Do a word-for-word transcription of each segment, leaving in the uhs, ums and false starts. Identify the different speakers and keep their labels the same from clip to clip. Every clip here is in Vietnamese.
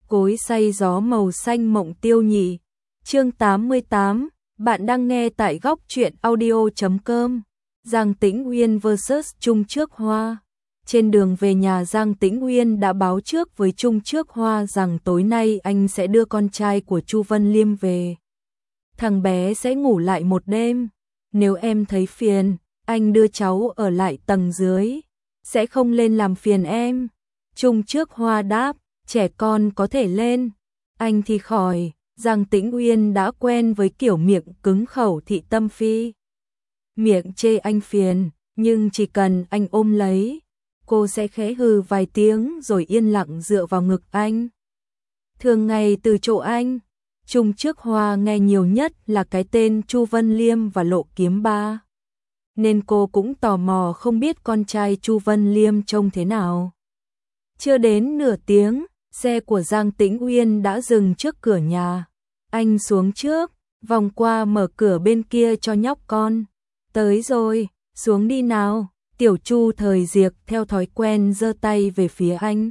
Speaker 1: Cối xay gió màu xanh mộng tiêu nhị. Chương tám mươi tám, bạn đang nghe tại góc truyện audio chấm com. Giang Tĩnh Uyên versus Trung Trước Hoa. Trên đường về nhà, Giang Tĩnh Uyên đã báo trước với Trung Trước Hoa rằng tối nay anh sẽ đưa con trai của Chu Vân Liêm về. Thằng bé sẽ ngủ lại một đêm. Nếu em thấy phiền, anh đưa cháu ở lại tầng dưới. Sẽ không lên làm phiền em. Trung Trước Hoa đáp, trẻ con có thể lên, anh thì khỏi. Giang Tĩnh Uyên đã quen với kiểu miệng cứng khẩu thị tâm phi. Miệng chê anh phiền, nhưng chỉ cần anh ôm lấy, cô sẽ khẽ hừ vài tiếng rồi yên lặng dựa vào ngực anh. Thường ngày từ chỗ anh, Trung Trước Hoa nghe nhiều nhất là cái tên Chu Vân Liêm và Lộ Kiếm Ba. Nên cô cũng tò mò không biết con trai Chu Vân Liêm trông thế nào. Chưa đến nửa tiếng, xe của Giang Tĩnh Uyên đã dừng trước cửa nhà. Anh xuống trước, vòng qua mở cửa bên kia cho nhóc con. Tới rồi, xuống đi nào. Tiểu Chu Thời Diệc theo thói quen giơ tay về phía anh.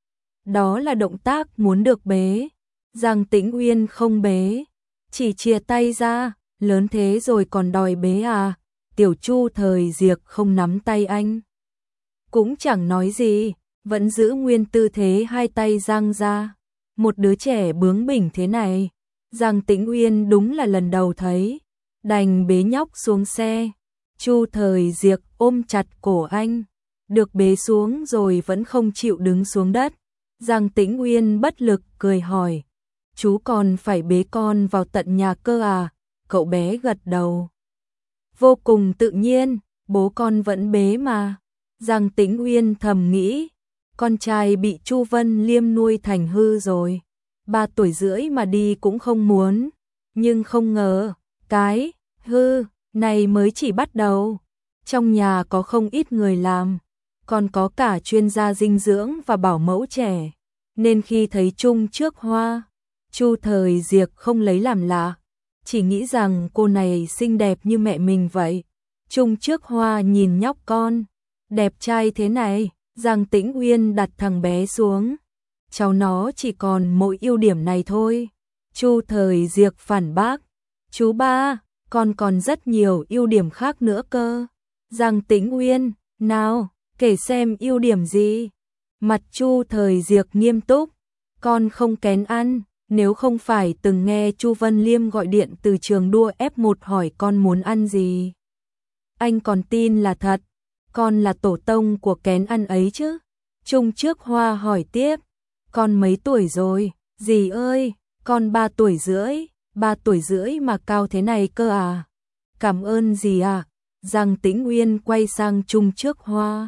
Speaker 1: Đó là động tác muốn được bế. Giang Tĩnh Uyên không bế, chỉ chìa tay ra. Lớn thế rồi còn đòi bế à? Tiểu Chu Thời Diệc không nắm tay anh, cũng chẳng nói gì, vẫn giữ nguyên tư thế hai tay dang ra. Một đứa trẻ bướng bỉnh thế này, Giang Tĩnh Uyên đúng là lần đầu thấy. Đành bế nhóc xuống xe. Chu Thời Diệc ôm chặt cổ anh, được bế xuống rồi vẫn không chịu đứng xuống đất. Giang Tĩnh Uyên bất lực cười hỏi, chú còn phải bế con vào tận nhà cơ à? Cậu bé gật đầu, vô cùng tự nhiên, bố con vẫn bế mà. Giang Tĩnh Uyên thầm nghĩ, con trai bị Chu Vân Liêm nuôi thành hư rồi, ba tuổi rưỡi mà đi cũng không muốn. Nhưng không ngờ, cái hư này mới chỉ bắt đầu. Trong nhà có không ít người làm, còn có cả chuyên gia dinh dưỡng và bảo mẫu trẻ. Nên khi thấy Trung Trước Hoa, Chu Thời Diệc không lấy làm lạ, chỉ nghĩ rằng cô này xinh đẹp như mẹ mình vậy. Trung Trước Hoa nhìn nhóc con, đẹp trai thế này. Giang Tĩnh Uyên đặt thằng bé xuống. Cháu nó chỉ còn mỗi ưu điểm này thôi. Chu Thời Diệc phản bác, chú ba, con còn rất nhiều ưu điểm khác nữa cơ. Giang Tĩnh Uyên, nào, kể xem ưu điểm gì. Mặt Chu Thời Diệc nghiêm túc, con không kén ăn. Nếu không phải từng nghe Chu Vân Liêm gọi điện từ trường đua ép một hỏi con muốn ăn gì, anh còn tin là thật. Con là tổ tông của kén ăn ấy chứ. Trung Trước Hoa hỏi tiếp, con mấy tuổi rồi? Dì ơi, con ba tuổi rưỡi. Ba tuổi rưỡi mà cao thế này cơ à? Cảm ơn dì à. Giang Tĩnh Uyên quay sang Trung Trước Hoa,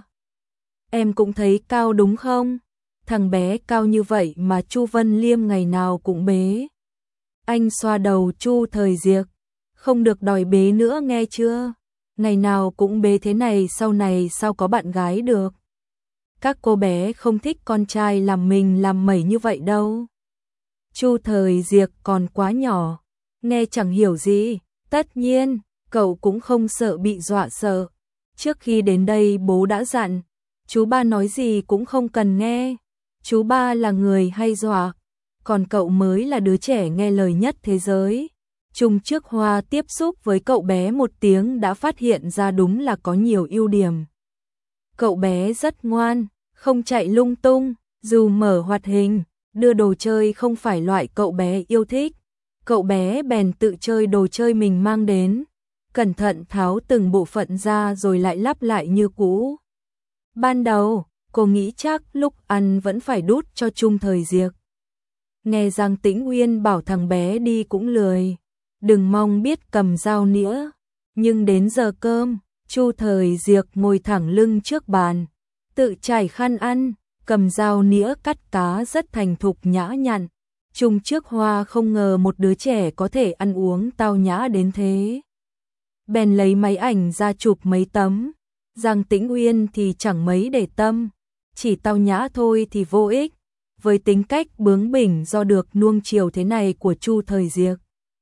Speaker 1: em cũng thấy cao đúng không? Thằng bé cao như vậy mà Chu Vân Liêm ngày nào cũng bế. Anh xoa đầu Chu Thời Diệc, không được đòi bế nữa nghe chưa? Ngày nào cũng bế thế này sau này sao có bạn gái được. Các cô bé không thích con trai làm mình làm mẩy như vậy đâu. Chu Thời Diệc còn quá nhỏ, nghe chẳng hiểu gì. Tất nhiên, cậu cũng không sợ bị dọa sợ. Trước khi đến đây bố đã dặn, chú ba nói gì cũng không cần nghe. Chú ba là người hay dọa, còn cậu mới là đứa trẻ nghe lời nhất thế giới. Trung Trước Hoa tiếp xúc với cậu bé một tiếng đã phát hiện ra đúng là có nhiều ưu điểm. Cậu bé rất ngoan, không chạy lung tung, dù mở hoạt hình, đưa đồ chơi không phải loại cậu bé yêu thích. Cậu bé bèn tự chơi đồ chơi mình mang đến, cẩn thận tháo từng bộ phận ra rồi lại lắp lại như cũ. Ban đầu, cô nghĩ chắc lúc ăn vẫn phải đút cho Trung Thời Diệc. Nghe Giang Tĩnh Uyên bảo thằng bé đi cũng lười, đừng mong biết cầm dao nĩa. Nhưng đến giờ cơm, Chu Thời Diệc ngồi thẳng lưng trước bàn, tự trải khăn ăn, cầm dao nĩa cắt cá rất thành thục nhã nhặn. Trung Trước Hoa không ngờ một đứa trẻ có thể ăn uống tao nhã đến thế, bèn lấy máy ảnh ra chụp mấy tấm. Giang Tĩnh Uyên thì chẳng mấy để tâm, chỉ tao nhã thôi thì vô ích. Với tính cách bướng bỉnh do được nuông chiều thế này của Chu Thời Diệc,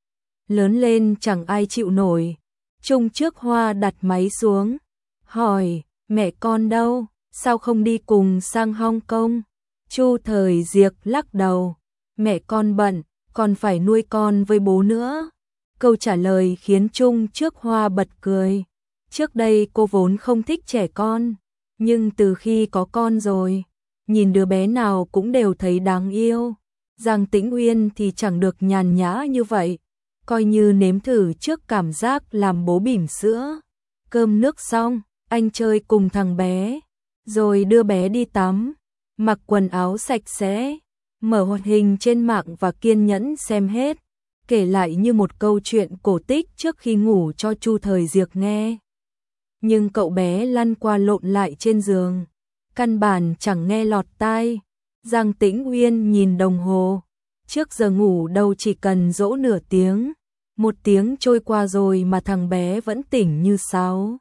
Speaker 1: lớn lên chẳng ai chịu nổi. Trung Trước Hoa đặt máy xuống, hỏi, mẹ con đâu, sao không đi cùng sang Hong Kong? Chu Thời Diệc lắc đầu, mẹ con bận, còn phải nuôi con với bố nữa. Câu trả lời khiến Trung Trước Hoa bật cười. Trước đây cô vốn không thích trẻ con, nhưng từ khi có con rồi, nhìn đứa bé nào cũng đều thấy đáng yêu. Giang Tĩnh Uyên thì chẳng được nhàn nhã như vậy, coi như nếm thử trước cảm giác làm bố bỉm sữa. Cơm nước xong, anh chơi cùng thằng bé, rồi đưa bé đi tắm, mặc quần áo sạch sẽ, mở hoạt hình trên mạng và kiên nhẫn xem hết, kể lại như một câu chuyện cổ tích trước khi ngủ cho Chu Thời Diệc nghe. Nhưng cậu bé lăn qua lộn lại trên giường, căn bản chẳng nghe lọt tai. Giang Tĩnh Uyên nhìn đồng hồ, trước giờ ngủ đâu chỉ cần dỗ nửa tiếng, một tiếng trôi qua rồi mà thằng bé vẫn tỉnh như sáo.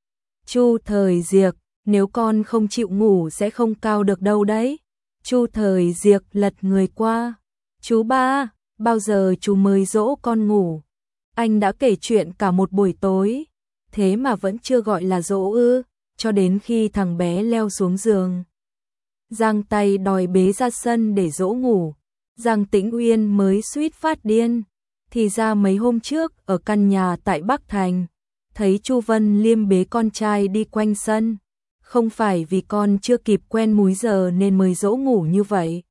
Speaker 1: Chu Thời Diệc, nếu con không chịu ngủ sẽ không cao được đâu đấy. Chu Thời Diệc lật người qua. Chú ba, bao giờ chú mới dỗ con ngủ? Anh đã kể chuyện cả một buổi tối, thế mà vẫn chưa gọi là dỗ ư? Cho đến khi thằng bé leo xuống giường, giang tay đòi bế ra sân để dỗ ngủ, Giang Tĩnh Uyên mới suýt phát điên. Thì ra mấy hôm trước ở căn nhà tại Bắc Thành, thấy Chu Vân Liêm bế con trai đi quanh sân, không phải vì con chưa kịp quen múi giờ nên mới dỗ ngủ như vậy,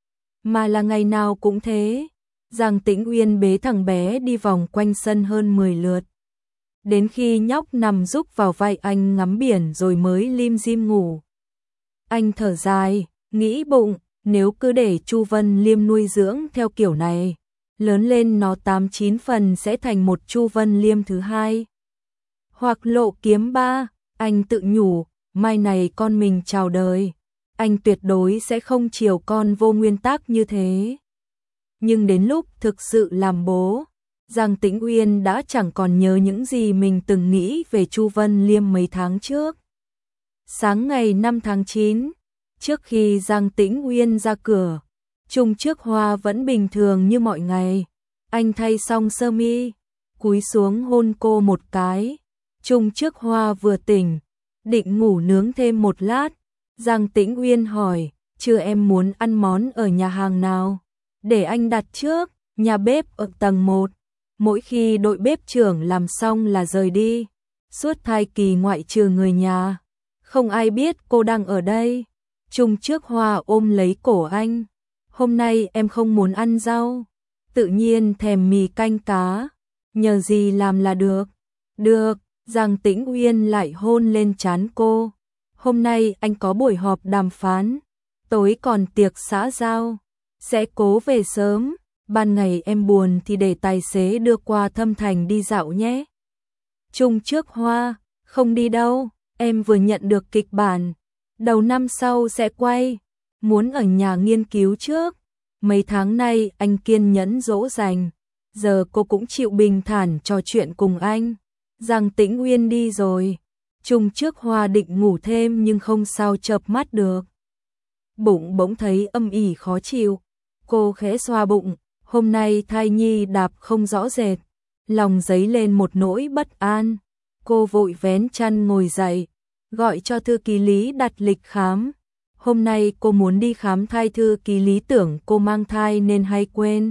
Speaker 1: mà là ngày nào cũng thế. Giang Tĩnh Uyên bế thằng bé đi vòng quanh sân hơn mười lượt, đến khi nhóc nằm rúc vào vai anh ngắm biển rồi mới lim dim ngủ. Anh thở dài, nghĩ bụng, nếu cứ để Chu Vân Liêm nuôi dưỡng theo kiểu này, lớn lên nó tám chín phần sẽ thành một Chu Vân Liêm thứ hai, hoặc Lộ Kiếm ba. Anh tự nhủ, mai này con mình chào đời, anh tuyệt đối sẽ không chiều con vô nguyên tắc như thế. Nhưng đến lúc thực sự làm bố, Giang Tĩnh Uyên đã chẳng còn nhớ những gì mình từng nghĩ về Chu Vân Liêm mấy tháng trước. Sáng ngày năm tháng chín, trước khi Giang Tĩnh Uyên ra cửa, Trung Trước Hoa vẫn bình thường như mọi ngày. Anh thay xong sơ mi, cúi xuống hôn cô một cái. Trung Trước Hoa vừa tỉnh, định ngủ nướng thêm một lát. Giang Tĩnh Uyên hỏi, chưa em muốn ăn món ở nhà hàng nào? Để anh đặt trước, nhà bếp ở tầng một. Mỗi khi đội bếp trưởng làm xong là rời đi. Suốt thai kỳ ngoại trừ người nhà, không ai biết cô đang ở đây. Trung Trước Hoa ôm lấy cổ anh. Hôm nay em không muốn ăn rau, tự nhiên thèm mì canh cá, nhờ gì làm là được. Được, Giang Tĩnh Uyên lại hôn lên trán cô. Hôm nay anh có buổi họp đàm phán, tối còn tiệc xã giao, sẽ cố về sớm. Ban ngày em buồn thì để tài xế đưa qua Thâm Thành đi dạo nhé. Trung Trước Hoa, không đi đâu, em vừa nhận được kịch bản, đầu năm sau sẽ quay, muốn ở nhà nghiên cứu trước. Mấy tháng nay anh kiên nhẫn dỗ dành, giờ cô cũng chịu bình thản trò chuyện cùng anh. Giang Tĩnh Uyên đi rồi, Trung Trước Hoa định ngủ thêm nhưng không sao chợp mắt được. Bụng bỗng thấy âm ỉ khó chịu, cô khẽ xoa bụng. Hôm nay thai nhi đạp không rõ rệt, lòng dấy lên một nỗi bất an. Cô vội vén chăn ngồi dậy, gọi cho thư ký Lý đặt lịch khám. Hôm nay cô muốn đi khám thai, thư ký Lý tưởng cô mang thai nên hay quên.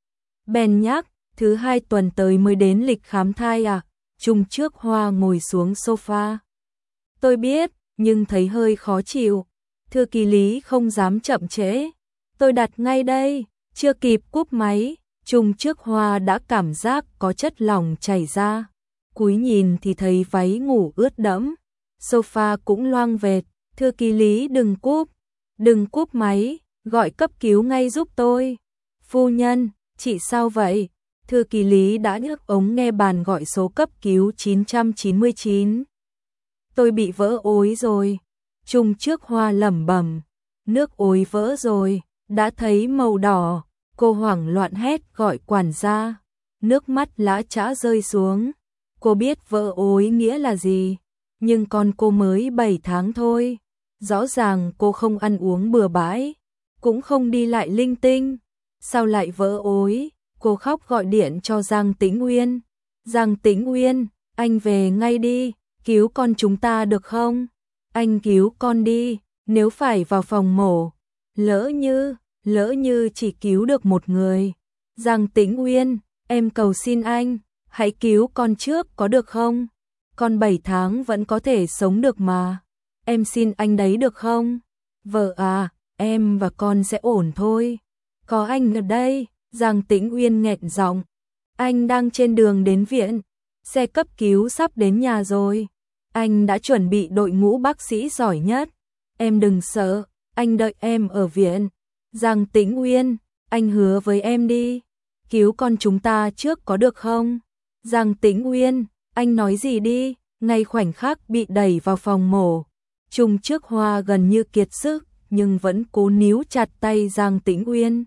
Speaker 1: Bèn nhắc, thứ hai tuần tới mới đến lịch khám thai à? Trung Trước Hoa ngồi xuống sofa. Tôi biết, nhưng thấy hơi khó chịu. Thư ký Lý không dám chậm trễ. Tôi đặt ngay đây. Chưa kịp cúp máy, Trung Trước Hoa đã cảm giác có chất lỏng chảy ra. Cúi nhìn thì thấy váy ngủ ướt đẫm, sofa cũng loang vệt. Thư ký Lý đừng cúp, đừng cúp máy, gọi cấp cứu ngay giúp tôi. Phu nhân, chị sao vậy? Thư ký Lý đã nhấc ống nghe bàn gọi số cấp cứu chín chín chín. Tôi bị vỡ ối rồi. Trung Trước Hoa lẩm bẩm, nước ối vỡ rồi, đã thấy màu đỏ. Cô hoảng loạn hét gọi quản gia, nước mắt lã chã rơi xuống. Cô biết vỡ ối nghĩa là gì, nhưng con cô mới bảy tháng thôi. Rõ ràng cô không ăn uống bừa bãi, cũng không đi lại linh tinh. Sao lại vỡ ối? Cô khóc gọi điện cho Giang Tĩnh Uyên. Giang Tĩnh Uyên, anh về ngay đi, cứu con chúng ta được không? Anh cứu con đi, nếu phải vào phòng mổ, lỡ như... lỡ như chỉ cứu được một người. Giang Tĩnh Uyên, em cầu xin anh, hãy cứu con trước có được không? Con bảy tháng vẫn có thể sống được mà. Em xin anh đấy được không? Vợ à, em và con sẽ ổn thôi. Có anh ở đây. Giang Tĩnh Uyên nghẹn giọng. Anh đang trên đường đến viện. Xe cấp cứu sắp đến nhà rồi. Anh đã chuẩn bị đội ngũ bác sĩ giỏi nhất. Em đừng sợ, anh đợi em ở viện. Giang Tĩnh Uyên, anh hứa với em đi. Cứu con chúng ta trước có được không? Giang Tĩnh Uyên, anh nói gì đi? Ngay khoảnh khắc bị đẩy vào phòng mổ, Trung Trước Hoa gần như kiệt sức, nhưng vẫn cố níu chặt tay Giang Tĩnh Uyên.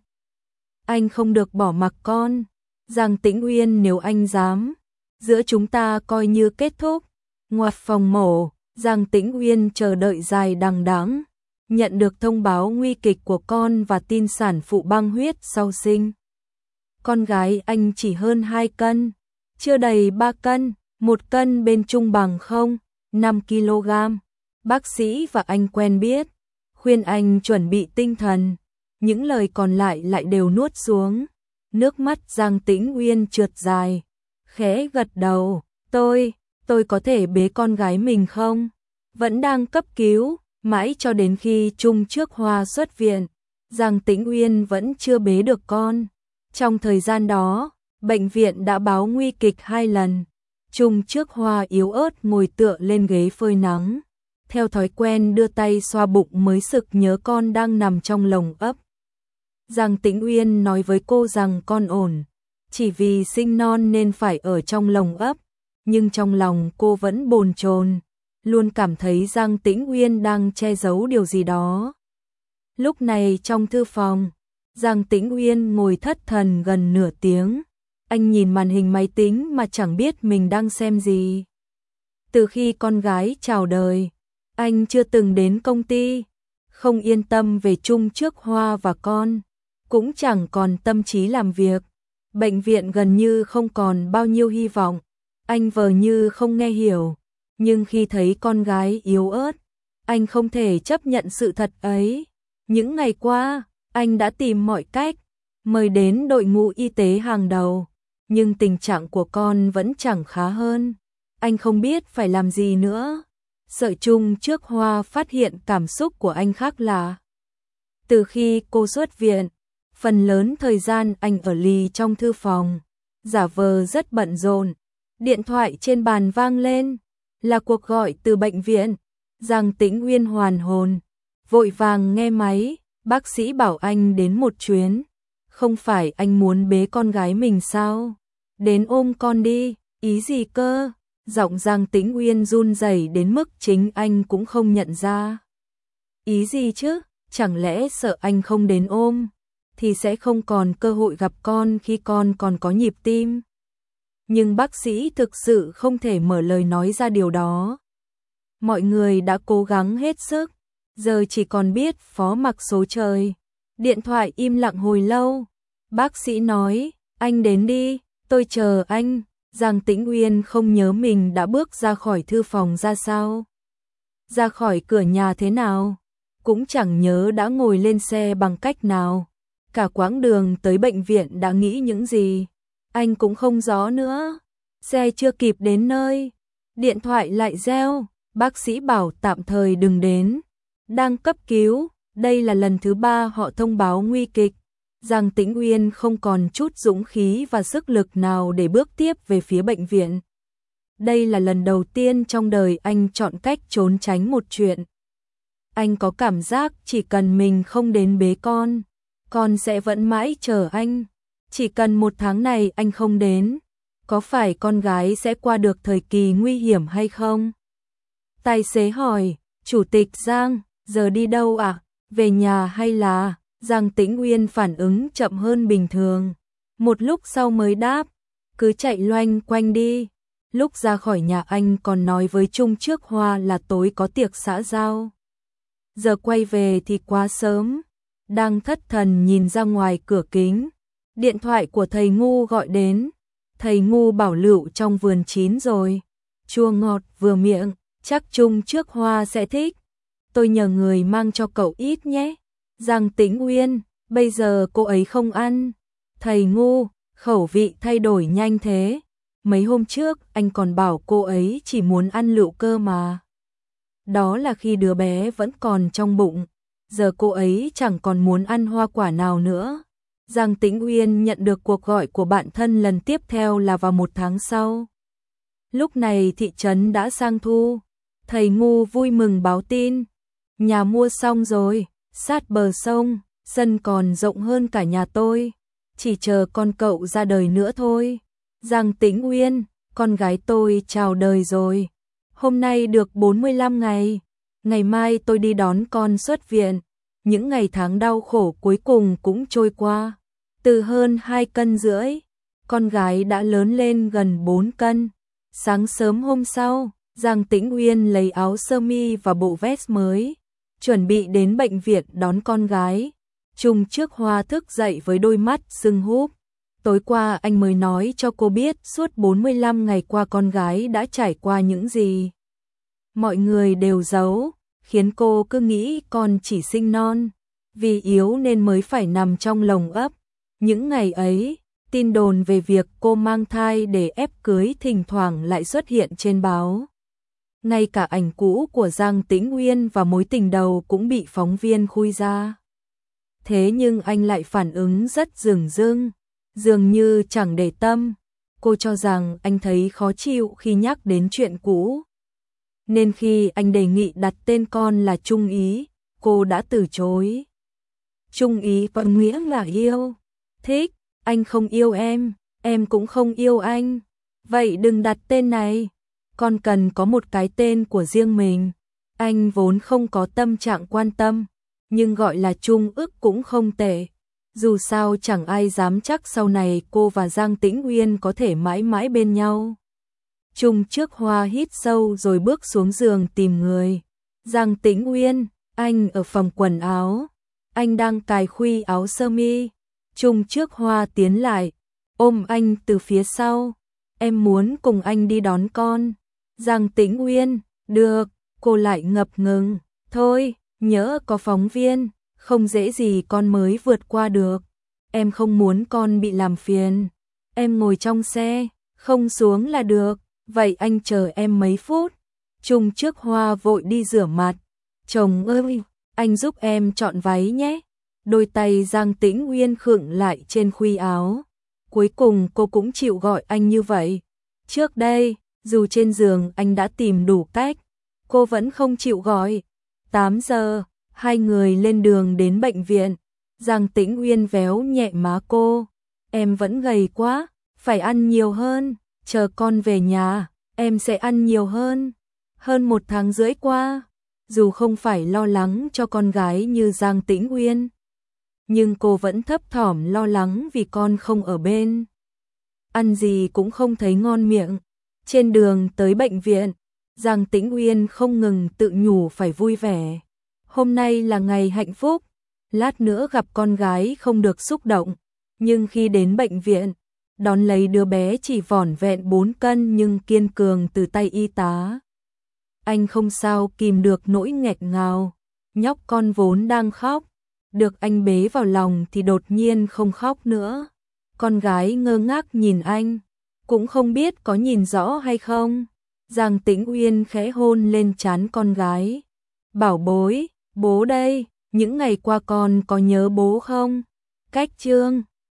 Speaker 1: Anh không được bỏ mặc con. Giang Tĩnh Uyên, nếu anh dám, giữa chúng ta coi như kết thúc. Ngoặt phòng mổ, Giang Tĩnh Uyên chờ đợi dài đằng đẵng, nhận được thông báo nguy kịch của con và tin sản phụ băng huyết sau sinh. Con gái anh chỉ hơn hai cân, chưa đầy ba cân, một cân bên trung bằng không, năm ki lô gam. Bác sĩ và anh quen biết, khuyên anh chuẩn bị tinh thần, những lời còn lại lại đều nuốt xuống. Nước mắt Giang Tĩnh Uyên trượt dài, khẽ gật đầu, tôi, tôi có thể bế con gái mình không? Vẫn đang cấp cứu, mãi cho đến khi Trung Trước Hoa xuất viện, Giang Tĩnh Uyên vẫn chưa bế được con. Trong thời gian đó, bệnh viện đã báo nguy kịch hai lần. Trung Trước Hoa yếu ớt ngồi tựa lên ghế phơi nắng, theo thói quen đưa tay xoa bụng mới sực nhớ con đang nằm trong lồng ấp. Giang Tĩnh Uyên nói với cô rằng con ổn, chỉ vì sinh non nên phải ở trong lồng ấp, nhưng trong lòng cô vẫn bồn chồn, luôn cảm thấy Giang Tĩnh Uyên đang che giấu điều gì đó. Lúc này trong thư phòng, Giang Tĩnh Uyên ngồi thất thần gần nửa tiếng, anh nhìn màn hình máy tính mà chẳng biết mình đang xem gì. Từ khi con gái chào đời, anh chưa từng đến công ty, không yên tâm về Trung Trước Hoa và con, cũng chẳng còn tâm trí làm việc. Bệnh viện gần như không còn bao nhiêu hy vọng, anh vờ như không nghe hiểu, nhưng khi thấy con gái yếu ớt, anh không thể chấp nhận sự thật ấy. Những ngày qua, anh đã tìm mọi cách, mời đến đội ngũ y tế hàng đầu, nhưng tình trạng của con vẫn chẳng khá hơn. Anh không biết phải làm gì nữa. Sợ Trung Trước Hoa phát hiện cảm xúc của anh khác lạ. Từ khi cô xuất viện, phần lớn thời gian anh ở lì trong thư phòng, giả vờ rất bận rộn. Điện thoại trên bàn vang lên, là cuộc gọi từ bệnh viện. Giang Tĩnh Uyên hoàn hồn, vội vàng nghe máy, bác sĩ bảo anh đến một chuyến. Không phải anh muốn bế con gái mình sao? Đến ôm con đi, ý gì cơ? Giọng Giang Tĩnh Uyên run rẩy đến mức chính anh cũng không nhận ra. Ý gì chứ? Chẳng lẽ sợ anh không đến ôm thì sẽ không còn cơ hội gặp con khi con còn có nhịp tim? Nhưng bác sĩ thực sự không thể mở lời nói ra điều đó. Mọi người đã cố gắng hết sức, giờ chỉ còn biết phó mặc số trời. Điện thoại im lặng hồi lâu. Bác sĩ nói, anh đến đi, tôi chờ anh. Giang Tĩnh Uyên không nhớ mình đã bước ra khỏi thư phòng ra sao, ra khỏi cửa nhà thế nào, cũng chẳng nhớ đã ngồi lên xe bằng cách nào. Cả quãng đường tới bệnh viện đã nghĩ những gì, anh cũng không rõ nữa. Xe chưa kịp đến nơi, điện thoại lại reo, bác sĩ bảo tạm thời đừng đến, đang cấp cứu. Đây là lần thứ ba họ thông báo nguy kịch. Giang Tĩnh Uyên không còn chút dũng khí và sức lực nào để bước tiếp về phía bệnh viện. Đây là lần đầu tiên trong đời anh chọn cách trốn tránh một chuyện. Anh có cảm giác chỉ cần mình không đến bế con, con sẽ vẫn mãi chờ anh. Chỉ cần một tháng này anh không đến, có phải con gái sẽ qua được thời kỳ nguy hiểm hay không? Tài xế hỏi, Chủ tịch Giang, giờ đi đâu ạ? À? Về nhà hay là... Giang Tĩnh Uyên phản ứng chậm hơn bình thường, một lúc sau mới đáp, cứ chạy loanh quanh đi. Lúc ra khỏi nhà anh còn nói với Trung Trước Hoa là tối có tiệc xã giao. Giờ quay về thì quá sớm. Đang thất thần nhìn ra ngoài cửa kính, điện thoại của thầy Ngu gọi đến. Thầy Ngu bảo lựu trong vườn chín rồi, chua ngọt vừa miệng, chắc Trung Trước Hoa sẽ thích. Tôi nhờ người mang cho cậu ít nhé. Giang Tĩnh Uyên, Bây giờ cô ấy không ăn. Thầy ngu, khẩu vị thay đổi nhanh thế. Mấy hôm trước anh còn bảo cô ấy chỉ muốn ăn lựu cơ mà. Đó là khi đứa bé vẫn còn trong bụng. Giờ cô ấy chẳng còn muốn ăn hoa quả nào nữa. Giang Tĩnh Uyên nhận được cuộc gọi của bạn thân lần tiếp theo là vào một tháng sau. Lúc này thị trấn đã sang thu. Thầy ngu vui mừng báo tin. Nhà mua xong rồi, sát bờ sông, sân còn rộng hơn cả nhà tôi. Chỉ chờ con cậu ra đời nữa thôi. Giang Tĩnh Uyên, con gái tôi chào đời rồi. Hôm nay được bốn mươi lăm ngày. Ngày mai tôi đi đón con xuất viện. Những ngày tháng đau khổ cuối cùng cũng trôi qua. Từ hơn hai cân rưỡi, con gái đã lớn lên gần bốn cân. Sáng sớm hôm sau, Giang Tĩnh Uyên lấy áo sơ mi và bộ vest mới, chuẩn bị đến bệnh viện đón con gái. Trung Trước Hoa thức dậy với đôi mắt sưng húp. Tối qua anh mới nói cho cô biết suốt bốn mươi lăm ngày qua con gái đã trải qua những gì. Mọi người đều giấu, khiến cô cứ nghĩ con chỉ sinh non, vì yếu nên mới phải nằm trong lồng ấp. Những ngày ấy, tin đồn về việc cô mang thai để ép cưới thỉnh thoảng lại xuất hiện trên báo. Ngay cả ảnh cũ của Giang Tĩnh Uyên và mối tình đầu cũng bị phóng viên khui ra. Thế nhưng anh lại phản ứng rất dửng dưng, dường như chẳng để tâm. Cô cho rằng anh thấy khó chịu khi nhắc đến chuyện cũ. Nên khi anh đề nghị đặt tên con là Trung Ý, cô đã từ chối. Trung Ý có nghĩa là yêu, thích, anh không yêu em, em cũng không yêu anh. Vậy đừng đặt tên này, con cần có một cái tên của riêng mình. Anh vốn không có tâm trạng quan tâm, nhưng gọi là Trung ức cũng không tệ. Dù sao chẳng ai dám chắc sau này cô và Giang Tĩnh Uyên có thể mãi mãi bên nhau. Trung Trước Hoa hít sâu rồi bước xuống giường tìm người. Giang Tĩnh Uyên, anh ở phòng quần áo. Anh đang cài khuy áo sơ mi. Trung Trước Hoa tiến lại, ôm anh từ phía sau. Em muốn cùng anh đi đón con. Giang Tĩnh Uyên, được, cô lại ngập ngừng. Thôi, nhỡ có phóng viên, không dễ gì con mới vượt qua được. Em không muốn con bị làm phiền. Em ngồi trong xe, không xuống là được. Vậy anh chờ em mấy phút. Trung Trước Hoa vội đi rửa mặt. Chồng ơi, anh giúp em chọn váy nhé. Đôi tay Giang Tĩnh Uyên khựng lại trên khuy áo. Cuối cùng cô cũng chịu gọi anh như vậy. Trước đây, dù trên giường anh đã tìm đủ cách, cô vẫn không chịu gọi. tám giờ, hai người lên đường đến bệnh viện. Giang Tĩnh Uyên véo nhẹ má cô. Em vẫn gầy quá, phải ăn nhiều hơn. Chờ con về nhà, em sẽ ăn nhiều hơn. Hơn một tháng rưỡi qua, dù không phải lo lắng cho con gái như Giang Tĩnh Uyên, nhưng cô vẫn thấp thỏm lo lắng vì con không ở bên. Ăn gì cũng không thấy ngon miệng. Trên đường tới bệnh viện, Giang Tĩnh Uyên không ngừng tự nhủ phải vui vẻ. Hôm nay là ngày hạnh phúc, lát nữa gặp con gái không được xúc động. Nhưng khi đến bệnh viện, đón lấy đứa bé chỉ vỏn vẹn bốn cân nhưng kiên cường từ tay y tá. Anh không sao kìm được nỗi nghẹn ngào. Nhóc con vốn đang khóc, được anh bế vào lòng thì đột nhiên không khóc nữa. Con gái ngơ ngác nhìn anh, cũng không biết có nhìn rõ hay không. Giang Tĩnh Uyên khẽ hôn lên trán con gái. Bảo bối, bố đây, những ngày qua con có nhớ bố không? Cách Trương